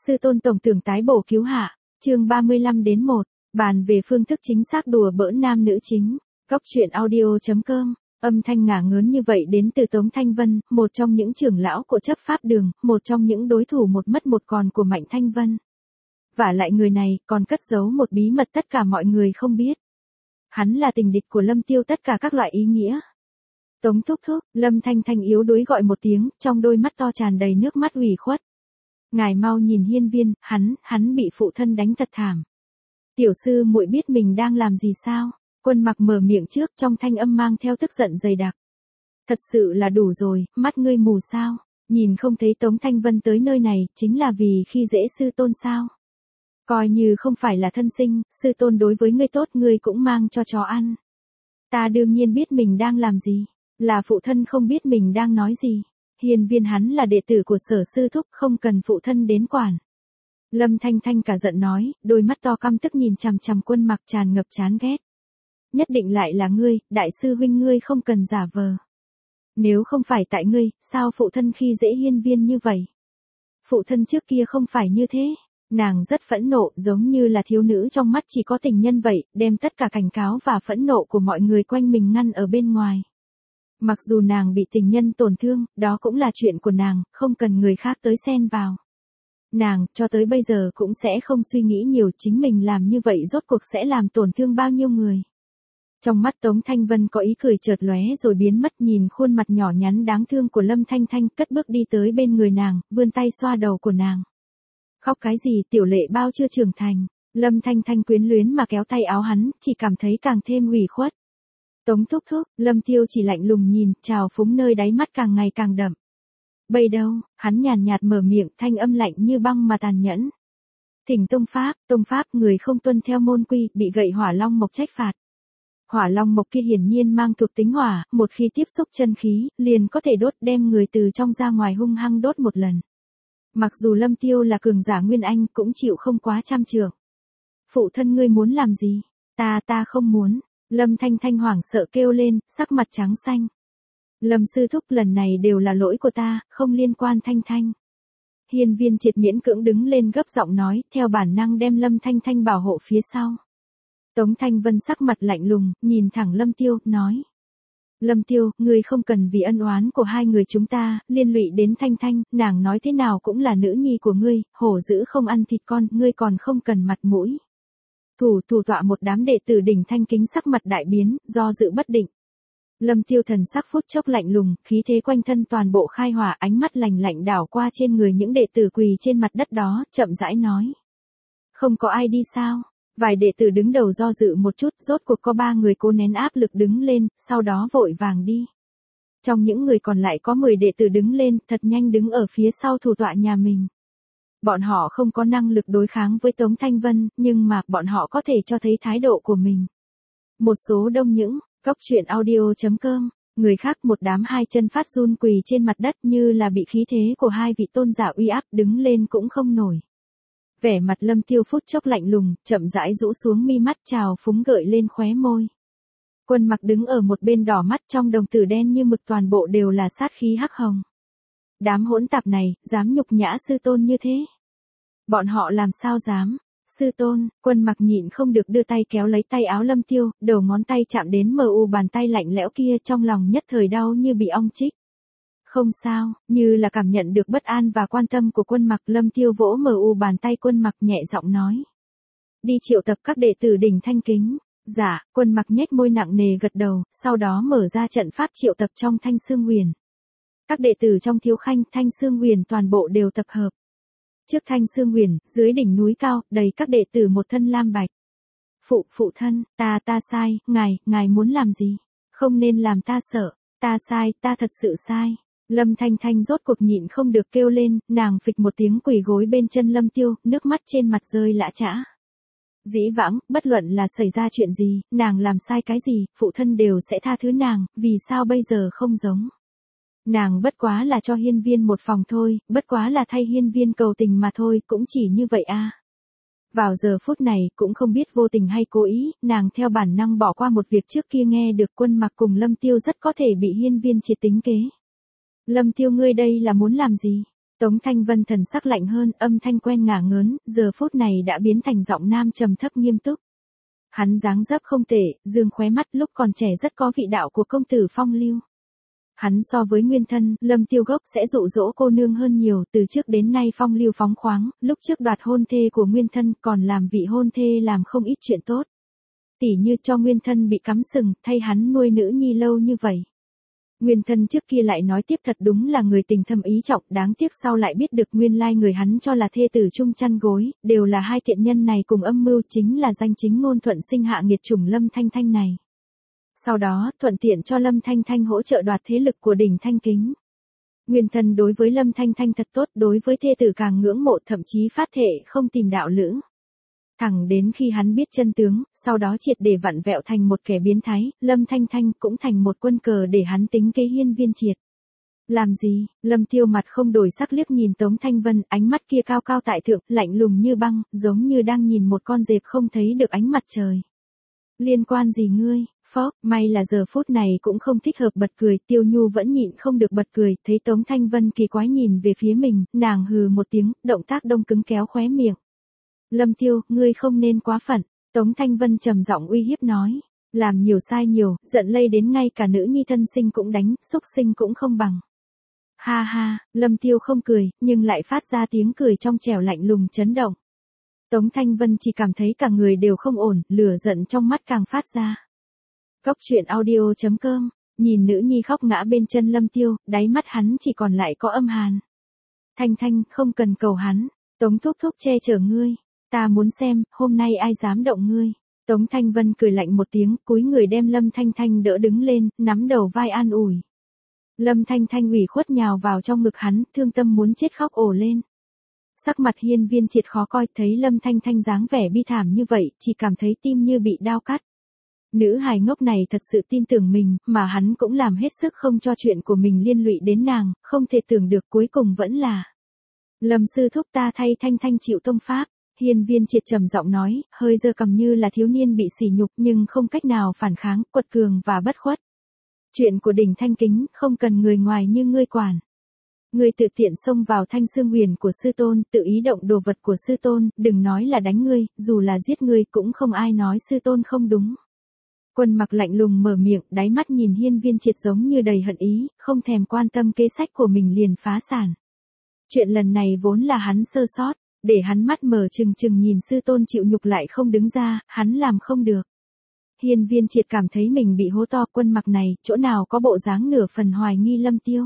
Sư tôn tổng tưởng tái bổ cứu hạ, chương 35-1, bàn về phương thức chính xác đùa bỡn nam nữ chính, góc truyện audio.com, âm thanh ngả ngớn như vậy đến từ Tống Thanh Vân, một trong những trưởng lão của chấp pháp đường, một trong những đối thủ một mất một còn của Mạnh Thanh Vân. Vả lại người này còn cất giấu một bí mật tất cả mọi người không biết. Hắn là tình địch của Lâm Tiêu tất cả các loại ý nghĩa. Tống thúc thúc, Lâm Thanh Thanh yếu đuối gọi một tiếng, trong đôi mắt to tràn đầy nước mắt ủy khuất. Ngài mau nhìn Hiên Viên, hắn bị phụ thân đánh thật thảm. Tiểu sư muội biết mình đang làm gì sao? Quân Mặc mở miệng trước, trong thanh âm mang theo tức giận dày đặc. Thật sự là đủ rồi, mắt ngươi mù sao? Nhìn không thấy Tống Thanh Vân tới nơi này, chính là vì khi dễ sư tôn sao? Coi như không phải là thân sinh, sư tôn đối với ngươi tốt ngươi cũng mang cho chó ăn. Ta đương nhiên biết mình đang làm gì, là phụ thân không biết mình đang nói gì. Hiên Viên hắn là đệ tử của Sở sư thúc, không cần phụ thân đến quản. Lâm Thanh Thanh cả giận nói, đôi mắt to căm tức nhìn chằm chằm Quân Mặc tràn ngập chán ghét. Nhất định lại là ngươi, đại sư huynh ngươi không cần giả vờ. Nếu không phải tại ngươi, sao phụ thân khi dễ Hiên Viên như vậy? Phụ thân trước kia không phải như thế. Nàng rất phẫn nộ, giống như là thiếu nữ trong mắt chỉ có tình nhân vậy, đem tất cả cảnh cáo và phẫn nộ của mọi người quanh mình ngăn ở bên ngoài. Mặc dù nàng bị tình nhân tổn thương, đó cũng là chuyện của nàng, không cần người khác tới xen vào. Nàng, cho tới bây giờ cũng sẽ không suy nghĩ nhiều chính mình làm như vậy rốt cuộc sẽ làm tổn thương bao nhiêu người. Trong mắt Tống Thanh Vân có ý cười chợt lóe rồi biến mất, nhìn khuôn mặt nhỏ nhắn đáng thương của Lâm Thanh Thanh, cất bước đi tới bên người nàng, vươn tay xoa đầu của nàng. Khóc cái gì, tiểu lệ bao chưa trưởng thành. Lâm Thanh Thanh quyến luyến mà kéo tay áo hắn, chỉ cảm thấy càng thêm ủy khuất. Tống thúc thúc, Lâm Tiêu chỉ lạnh lùng nhìn, trào phúng nơi đáy mắt càng ngày càng đậm. Bây đâu, hắn nhàn nhạt mở miệng, thanh âm lạnh như băng mà tàn nhẫn. Thỉnh tông pháp, người không tuân theo môn quy, bị gậy hỏa long mộc trách phạt. Hỏa long mộc kia hiển nhiên mang thuộc tính hỏa, một khi tiếp xúc chân khí, liền có thể đốt, đem người từ trong ra ngoài hung hăng đốt một lần. Mặc dù Lâm Tiêu là cường giả Nguyên Anh cũng chịu không quá trăm trượng. Phụ thân ngươi muốn làm gì? Ta không muốn. Lâm Thanh Thanh hoảng sợ kêu lên, sắc mặt trắng xanh. Lâm sư thúc, lần này đều là lỗi của ta, không liên quan Thanh Thanh. Hiên Viên triệt miễn cưỡng đứng lên gấp giọng nói, theo bản năng đem Lâm Thanh Thanh bảo hộ phía sau. Tống Thanh Vân sắc mặt lạnh lùng, nhìn thẳng Lâm Tiêu, nói. Lâm Tiêu, ngươi không cần vì ân oán của hai người chúng ta, liên lụy đến Thanh Thanh, nàng nói thế nào cũng là nữ nhi của ngươi, hổ dữ không ăn thịt con, ngươi còn không cần mặt mũi. Thủ tọa một đám đệ tử đỉnh Thanh Kính sắc mặt đại biến, do dự bất định. Lâm Tiêu thần sắc phút chốc lạnh lùng, khí thế quanh thân toàn bộ khai hỏa, ánh mắt lạnh lạnh đảo qua trên người những đệ tử quỳ trên mặt đất đó, chậm rãi nói. Không có ai đi sao? Vài đệ tử đứng đầu do dự một chút, rốt cuộc có 3 người cố nén áp lực đứng lên, sau đó vội vàng đi. Trong những người còn lại có 10 đệ tử đứng lên, thật nhanh đứng ở phía sau thủ tọa nhà mình. Bọn họ không có năng lực đối kháng với Tống Thanh Vân, nhưng mà bọn họ có thể cho thấy thái độ của mình. Một số đông những, góc truyện audio.com, người khác một đám hai chân phát run quỳ trên mặt đất như là bị khí thế của hai vị tôn giả uy áp, đứng lên cũng không nổi. Vẻ mặt Lâm Tiêu phút chốc lạnh lùng, chậm rãi rũ xuống mi mắt, trào phúng gợi lên khóe môi. Quân Mặc đứng ở một bên đỏ mắt, trong đồng tử đen như mực toàn bộ đều là sát khí hắc hồng. Đám hỗn tạp này, dám nhục nhã sư tôn như thế. Bọn họ làm sao dám? Sư tôn, Quân Mặc nhịn không được đưa tay kéo lấy tay áo Lâm Tiêu, đầu ngón tay chạm đến bàn tay lạnh lẽo kia, trong lòng nhất thời đau như bị ong chích. Không sao, như là cảm nhận được bất an và quan tâm của Quân Mặc, Lâm Tiêu vỗ bàn tay Quân Mặc nhẹ giọng nói. Đi triệu tập các đệ tử đỉnh Thanh Kính. Dạ, Quân Mặc nhếch môi nặng nề gật đầu, sau đó mở ra trận pháp triệu tập trong Thanh Xương Huyền. Các đệ tử trong Thiếu Khanh, Thanh Xương Huyền toàn bộ đều tập hợp. Trước Thanh Xương Huyền, dưới đỉnh núi cao, đầy các đệ tử một thân lam bạch. Phụ thân, ta sai, ngài muốn làm gì? Không nên làm ta sợ, ta sai, ta thật sự sai. Lâm Thanh Thanh rốt cuộc nhịn không được kêu lên, nàng phịch một tiếng quỳ gối bên chân Lâm Tiêu, nước mắt trên mặt rơi lã chã. Dĩ vãng, bất luận là xảy ra chuyện gì, nàng làm sai cái gì, phụ thân đều sẽ tha thứ nàng, vì sao bây giờ không giống. Nàng bất quá là cho Hiên Viên một phòng thôi, bất quá là thay Hiên Viên cầu tình mà thôi, cũng chỉ như vậy a. Vào giờ phút này, cũng không biết vô tình hay cố ý, nàng theo bản năng bỏ qua một việc trước kia nghe được Quân Mặc cùng Lâm Tiêu rất có thể bị Hiên Viên triệt tính kế. Lâm Tiêu, ngươi đây là muốn làm gì? Tống Thanh Vân thần sắc lạnh hơn, âm thanh quen ngả ngớn, giờ phút này đã biến thành giọng nam trầm thấp nghiêm túc. Hắn dáng dấp không tệ, dương khóe mắt, lúc còn trẻ rất có vị đạo của công tử phong lưu. Hắn so với nguyên thân, Lâm Tiêu gốc sẽ dụ dỗ cô nương hơn nhiều, từ trước đến nay phong lưu phóng khoáng, lúc trước đoạt hôn thê của nguyên thân còn làm vị hôn thê làm không ít chuyện tốt. Tỉ như cho nguyên thân bị cắm sừng, thay hắn nuôi nữ nhi lâu như vậy. Nguyên thân trước kia lại nói tiếp thật đúng là người tình thâm ý trọng, đáng tiếc sau lại biết được nguyên lai người hắn cho là thê tử chung chăn gối, đều là hai tiện nhân này cùng âm mưu, chính là danh chính ngôn thuận sinh hạ nghiệt chủng Lâm Thanh Thanh này. Sau đó, thuận tiện cho Lâm Thanh Thanh hỗ trợ đoạt thế lực của đỉnh Thanh Kính. Nguyên thân đối với Lâm Thanh Thanh thật tốt, đối với thê tử càng ngưỡng mộ, thậm chí phát thệ không tìm đạo lữ. Thẳng đến khi hắn biết chân tướng, sau đó triệt để vặn vẹo thành một kẻ biến thái, Lâm Thanh Thanh cũng thành một quân cờ để hắn tính kế Hiên Viên Triệt. Làm gì? Lâm Tiêu mặt không đổi sắc liếc nhìn Tống Thanh Vân, ánh mắt kia cao cao tại thượng, lạnh lùng như băng, giống như đang nhìn một con dẹp không thấy được ánh mặt trời. Liên quan gì ngươi? Phó, may là giờ phút này cũng không thích hợp bật cười, Tiêu Nhu vẫn nhịn không được bật cười, thấy Tống Thanh Vân kỳ quái nhìn về phía mình, nàng hừ một tiếng, động tác đông cứng kéo khóe miệng. Lâm Tiêu, ngươi không nên quá phận, Tống Thanh Vân trầm giọng uy hiếp nói, làm nhiều sai nhiều, giận lây đến ngay cả nữ nhi thân sinh cũng đánh, xúc sinh cũng không bằng. Ha ha, Lâm Tiêu không cười, nhưng lại phát ra tiếng cười trong trẻo lạnh lùng chấn động. Tống Thanh Vân chỉ cảm thấy cả người đều không ổn, lửa giận trong mắt càng phát ra. Cốc truyện audio.com, nhìn nữ nhi khóc ngã bên chân Lâm Tiêu, đáy mắt hắn chỉ còn lại có âm hàn. Thanh Thanh, không cần cầu hắn, Tống thúc thúc che chở ngươi. Ta muốn xem, hôm nay ai dám động ngươi. Tống Thanh Vân cười lạnh một tiếng, cúi người đem Lâm Thanh Thanh đỡ đứng lên, nắm đầu vai an ủi. Lâm Thanh Thanh ủy khuất nhào vào trong ngực hắn, thương tâm muốn chết khóc ồ lên. Sắc mặt Hiên Viên Triệt khó coi, thấy Lâm Thanh Thanh dáng vẻ bi thảm như vậy, chỉ cảm thấy tim như bị đao cắt. Nữ hài ngốc này thật sự tin tưởng mình, mà hắn cũng làm hết sức không cho chuyện của mình liên lụy đến nàng, không thể tưởng được cuối cùng vẫn là. Lâm sư thúc ta thay Thanh Thanh chịu tông pháp. Hiên Viên Triệt trầm giọng nói, hơi giơ cằm như là thiếu niên bị sỉ nhục nhưng không cách nào phản kháng, quật cường và bất khuất. Chuyện của đỉnh Thanh Kính, không cần người ngoài như ngươi quản. Ngươi tự tiện xông vào Thanh Xương Huyền của sư tôn, tự ý động đồ vật của sư tôn, đừng nói là đánh ngươi, dù là giết ngươi cũng không ai nói sư tôn không đúng. Quân Mặc lạnh lùng mở miệng, đáy mắt nhìn Hiên Viên Triệt giống như đầy hận ý, không thèm quan tâm kế sách của mình liền phá sản. Chuyện lần này vốn là hắn sơ sót. Để hắn mắt mở trừng trừng nhìn sư tôn chịu nhục lại không đứng ra, hắn làm không được. Hiên Viên Triệt cảm thấy mình bị hố to, Quân Mặc này, chỗ nào có bộ dáng nửa phần hoài nghi Lâm Tiêu.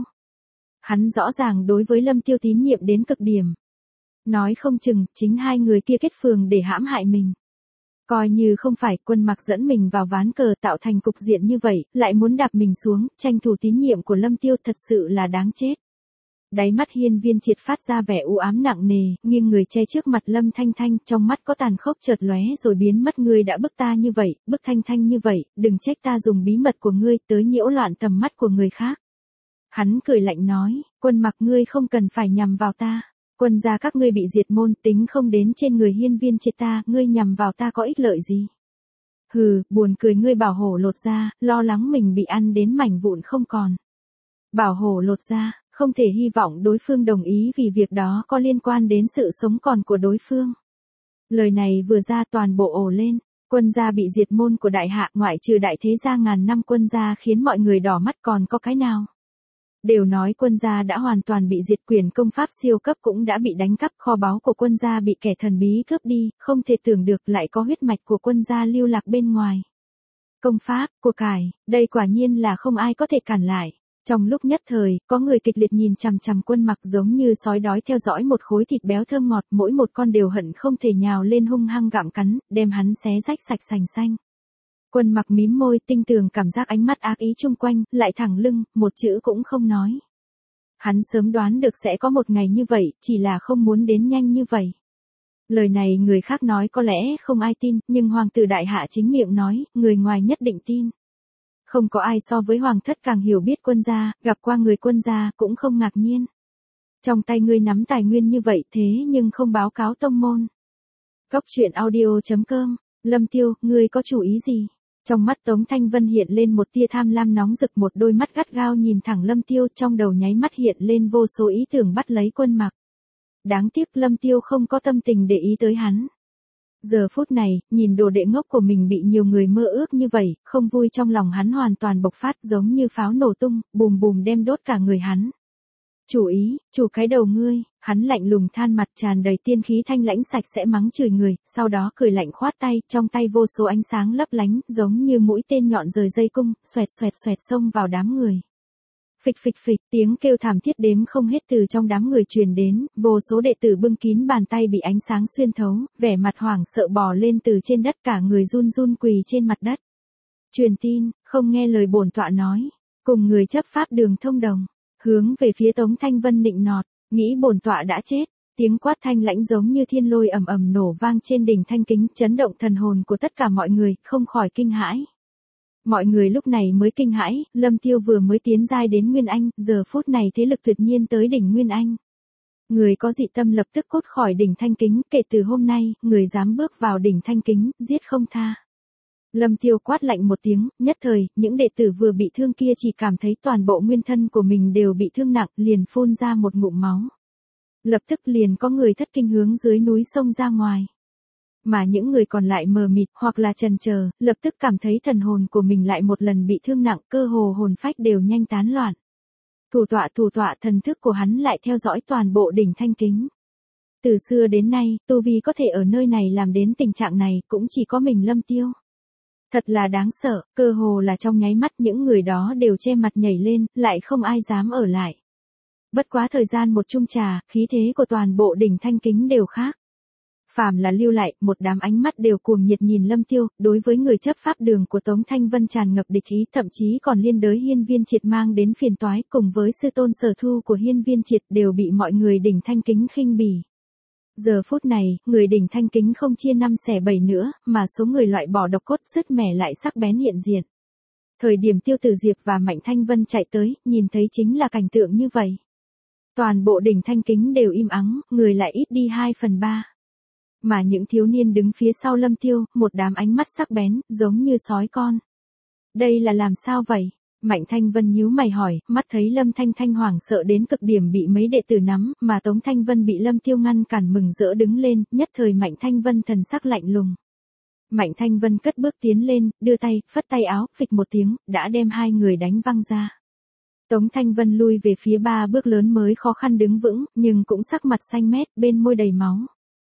Hắn rõ ràng đối với Lâm Tiêu tín nhiệm đến cực điểm. Nói không chừng, chính hai người kia kết phường để hãm hại mình. Coi như không phải, Quân Mặc dẫn mình vào ván cờ tạo thành cục diện như vậy, lại muốn đạp mình xuống, tranh thủ tín nhiệm của Lâm Tiêu, thật sự là đáng chết. Đáy mắt Hiên Viên Triệt phát ra vẻ u ám nặng nề, nghiêng người che trước mặt Lâm Thanh Thanh, trong mắt có tàn khốc chợt lóe rồi biến mất. Ngươi đã bức ta như vậy, bức Thanh Thanh như vậy, đừng trách ta dùng bí mật của ngươi tới nhiễu loạn tầm mắt của người khác. Hắn cười lạnh nói, Quân Mặc ngươi không cần phải nhằm vào ta. Quân gia các ngươi bị diệt môn, tính không đến trên người Hiên Viên Triệt ta, ngươi nhằm vào ta có ích lợi gì? Hừ, buồn cười, ngươi bảo hổ lột ra, lo lắng mình bị ăn đến mảnh vụn không còn. Bảo hổ lột ra. Không thể hy vọng đối phương đồng ý vì việc đó có liên quan đến sự sống còn của đối phương. Lời này vừa ra toàn bộ ồ lên, quân gia bị diệt môn của đại hạ, ngoại trừ đại thế gia ngàn năm quân gia khiến mọi người đỏ mắt còn có cái nào. Đều nói quân gia đã hoàn toàn bị diệt, quyền công pháp siêu cấp cũng đã bị đánh cắp, kho báu của quân gia bị kẻ thần bí cướp đi, không thể tưởng được lại có huyết mạch của quân gia lưu lạc bên ngoài. Công pháp, của cải, đây quả nhiên là không ai có thể cản lại. Trong lúc nhất thời, có người kịch liệt nhìn chằm chằm Quân Mặc giống như sói đói theo dõi một khối thịt béo thơm ngọt, mỗi một con đều hận không thể nhào lên hung hăng gặm cắn, đem hắn xé rách sạch sành xanh. Quân Mặc mím môi, tinh tường cảm giác ánh mắt ác ý chung quanh, lại thẳng lưng, một chữ cũng không nói. Hắn sớm đoán được sẽ có một ngày như vậy, chỉ là không muốn đến nhanh như vậy. Lời này người khác nói có lẽ không ai tin, nhưng hoàng tử đại hạ chính miệng nói, người ngoài nhất định tin. Không có ai so với hoàng thất càng hiểu biết quân gia, gặp qua người quân gia cũng không ngạc nhiên. Trong tay ngươi nắm tài nguyên như vậy thế nhưng không báo cáo tông môn. Cốc truyện audio.com, Lâm Tiêu, ngươi có chủ ý gì? Trong mắt Tống Thanh Vân hiện lên một tia tham lam nóng rực, một đôi mắt gắt gao nhìn thẳng Lâm Tiêu, trong đầu nháy mắt hiện lên vô số ý tưởng bắt lấy Quân Mặc. Đáng tiếc Lâm Tiêu không có tâm tình để ý tới hắn. Giờ phút này, nhìn đồ đệ ngốc của mình bị nhiều người mơ ước như vậy, không vui trong lòng hắn hoàn toàn bộc phát giống như pháo nổ tung, bùm bùm đem đốt cả người hắn. Chủ ý, chủ cái đầu ngươi, hắn lạnh lùng than mặt tràn đầy tiên khí thanh lãnh sạch sẽ mắng chửi người, sau đó cười lạnh khoát tay, trong tay vô số ánh sáng lấp lánh, giống như mũi tên nhọn rời dây cung, xoẹt xoẹt xoẹt xông vào đám người. Phịch phịch phịch, tiếng kêu thảm thiết đếm không hết từ trong đám người truyền đến, vô số đệ tử bưng kín bàn tay bị ánh sáng xuyên thấu, vẻ mặt hoảng sợ bò lên từ trên đất, cả người run run quỳ trên mặt đất. Truyền tin, không nghe lời bổn tọa nói, cùng người chấp pháp đường thông đồng, hướng về phía Tống Thanh Vân nịnh nọt, nghĩ bổn tọa đã chết. Tiếng quát thanh lãnh giống như thiên lôi ầm ầm nổ vang trên đỉnh Thanh Kính, chấn động thần hồn của tất cả mọi người, không khỏi kinh hãi. Mọi người lúc này mới kinh hãi, Lâm Tiêu vừa mới tiến giai đến Nguyên Anh, giờ phút này thế lực tuyệt nhiên tới đỉnh Nguyên Anh. Người có dị tâm lập tức cốt khỏi đỉnh Thanh Kính, kể từ hôm nay, người dám bước vào đỉnh Thanh Kính, giết không tha. Lâm Tiêu quát lạnh một tiếng, nhất thời, những đệ tử vừa bị thương kia chỉ cảm thấy toàn bộ nguyên thân của mình đều bị thương nặng, liền phun ra một ngụm máu. Lập tức liền có người thất kinh hướng dưới núi sông ra ngoài. Mà những người còn lại mờ mịt hoặc là chần chờ, lập tức cảm thấy thần hồn của mình lại một lần bị thương nặng, cơ hồ hồn phách đều nhanh tán loạn. Thủ tọa thần thức của hắn lại theo dõi toàn bộ đỉnh Thanh Kính. Từ xưa đến nay, tu vi có thể ở nơi này làm đến tình trạng này cũng chỉ có mình Lâm Tiêu. Thật là đáng sợ, cơ hồ là trong nháy mắt những người đó đều che mặt nhảy lên, lại không ai dám ở lại. Bất quá thời gian một chung trà, khí thế của toàn bộ đỉnh Thanh Kính đều khác. Phàm là lưu lại, một đám ánh mắt đều cuồng nhiệt nhìn Lâm Tiêu, đối với người chấp pháp đường của Tống Thanh Vân tràn ngập địch ý, thậm chí còn liên đới Hiên Viên Triệt mang đến phiền toái, cùng với sư tôn Sở Thu của Hiên Viên Triệt đều bị mọi người đỉnh Thanh Kính khinh bỉ. Giờ phút này, người đỉnh Thanh Kính không chia 5 xẻ 7 nữa, mà số người loại bỏ độc cốt sứt mẻ lại sắc bén hiện diện. Thời điểm Tiêu Tử Diệp và Mạnh Thanh Vân chạy tới, nhìn thấy chính là cảnh tượng như vậy. Toàn bộ đỉnh Thanh Kính đều im ắng, người lại ít đi 2/3. Mà những thiếu niên đứng phía sau Lâm Tiêu, một đám ánh mắt sắc bén, giống như sói con. Đây là làm sao vậy? Mạnh Thanh Vân nhíu mày hỏi, mắt thấy Lâm Thanh Thanh hoảng sợ đến cực điểm bị mấy đệ tử nắm, mà Tống Thanh Vân bị Lâm Tiêu ngăn cản mừng rỡ đứng lên, nhất thời Mạnh Thanh Vân thần sắc lạnh lùng. Mạnh Thanh Vân cất bước tiến lên, đưa tay, phất tay áo, phịch một tiếng, đã đem hai người đánh văng ra. Tống Thanh Vân lui về phía 3 bước lớn mới khó khăn đứng vững, nhưng cũng sắc mặt xanh mét, bên môi đầy máu.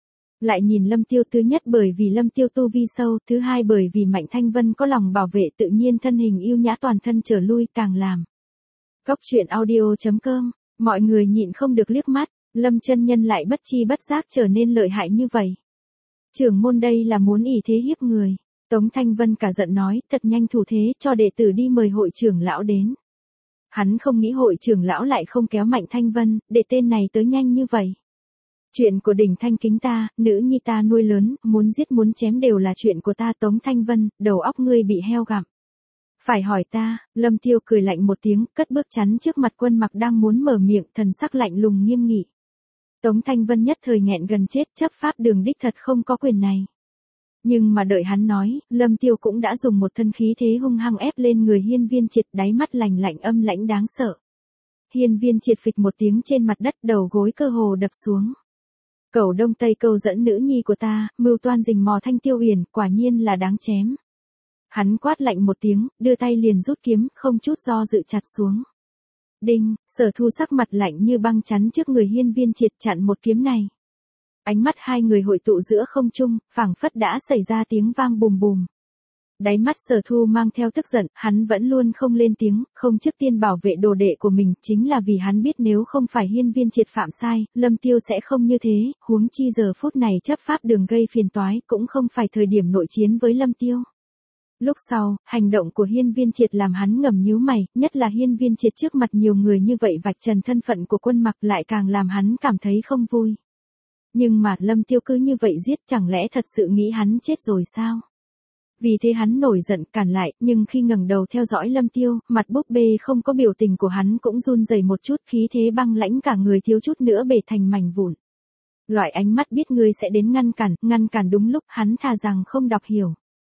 Lại nhìn Lâm Tiêu, thứ nhất bởi vì Lâm Tiêu tu vi sâu, thứ hai bởi vì Mạnh Thanh Vân có lòng bảo vệ tự nhiên thân hình yêu nhã toàn thân trở lui càng làm. Cốc truyện audio.com, mọi người nhịn không được liếc mắt, Lâm chân nhân lại bất chi bất giác trở nên lợi hại như vậy. Trưởng môn đây là muốn ỷ thế hiếp người. Tống Thanh Vân cả giận nói, thật nhanh thủ thế cho đệ tử đi mời hội trưởng lão đến. Hắn không nghĩ hội trưởng lão lại không kéo Mạnh Thanh Vân, để tên này tới nhanh như vậy. Chuyện của đỉnh Thanh Kính ta, nữ nhi ta nuôi lớn, muốn giết muốn chém đều là chuyện của ta. Tống Thanh Vân, đầu óc ngươi bị heo gặm. Phải hỏi ta, Lâm Tiêu cười lạnh một tiếng, cất bước chắn trước mặt Quân Mặc đang muốn mở miệng, thần sắc lạnh lùng nghiêm nghị. Tống Thanh Vân nhất thời nghẹn gần chết, chấp pháp đường đích thật không có quyền này. Nhưng mà đợi hắn nói, Lâm Tiêu cũng đã dùng một thân khí thế hung hăng ép lên người Hiên Viên Triệt, đáy mắt lạnh lạnh âm lãnh đáng sợ. Hiên Viên Triệt phịch một tiếng trên mặt đất, đầu gối cơ hồ đập xuống. Cẩu Đông Tây câu dẫn nữ nhi của ta, mưu toan rình mò Thanh Tiêu Uyển, quả nhiên là đáng chém. Hắn quát lạnh một tiếng, đưa tay liền rút kiếm, không chút do dự chặt xuống. Đinh, Sở Thu sắc mặt lạnh như băng chắn trước người Hiên Viên Triệt, chặn một kiếm này. Ánh mắt hai người hội tụ giữa không trung, phảng phất đã xảy ra tiếng vang bùm bùm. Đáy mắt Sở Thu mang theo tức giận, hắn vẫn luôn không lên tiếng, không trước tiên bảo vệ đồ đệ của mình, chính là vì hắn biết nếu không phải Hiên Viên Triệt phạm sai, Lâm Tiêu sẽ không như thế, huống chi giờ phút này chấp pháp đường gây phiền toái, cũng không phải thời điểm nội chiến với Lâm Tiêu. Lúc sau, hành động của Hiên Viên Triệt làm hắn ngầm nhíu mày, nhất là Hiên Viên Triệt trước mặt nhiều người như vậy vạch trần thân phận của Quân Mặc lại càng làm hắn cảm thấy không vui. Nhưng mà Lâm Tiêu cứ như vậy giết, chẳng lẽ thật sự nghĩ hắn chết rồi sao? Vì thế hắn nổi giận cản lại, nhưng khi ngẩng đầu theo dõi Lâm Tiêu, mặt búp bê không có biểu tình của hắn cũng run rẩy một chút, khí thế băng lãnh cả người thiếu chút nữa bể thành mảnh vụn. Loại ánh mắt biết ngươi sẽ đến ngăn cản đúng lúc, hắn thà rằng không đọc hiểu.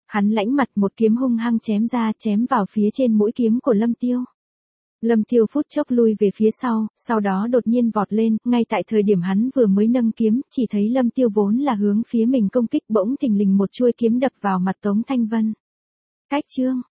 Hắn lãnh mặt một kiếm hung hăng chém ra, chém vào phía trên mũi kiếm của Lâm Tiêu. Lâm Tiêu phút chốc lui về phía sau đó đột nhiên vọt lên, ngay tại thời điểm hắn vừa mới nâng kiếm, chỉ thấy Lâm Tiêu vốn là hướng phía mình công kích bỗng thình lình một chuôi kiếm đập vào mặt Tống Thanh Vân. Cách chương,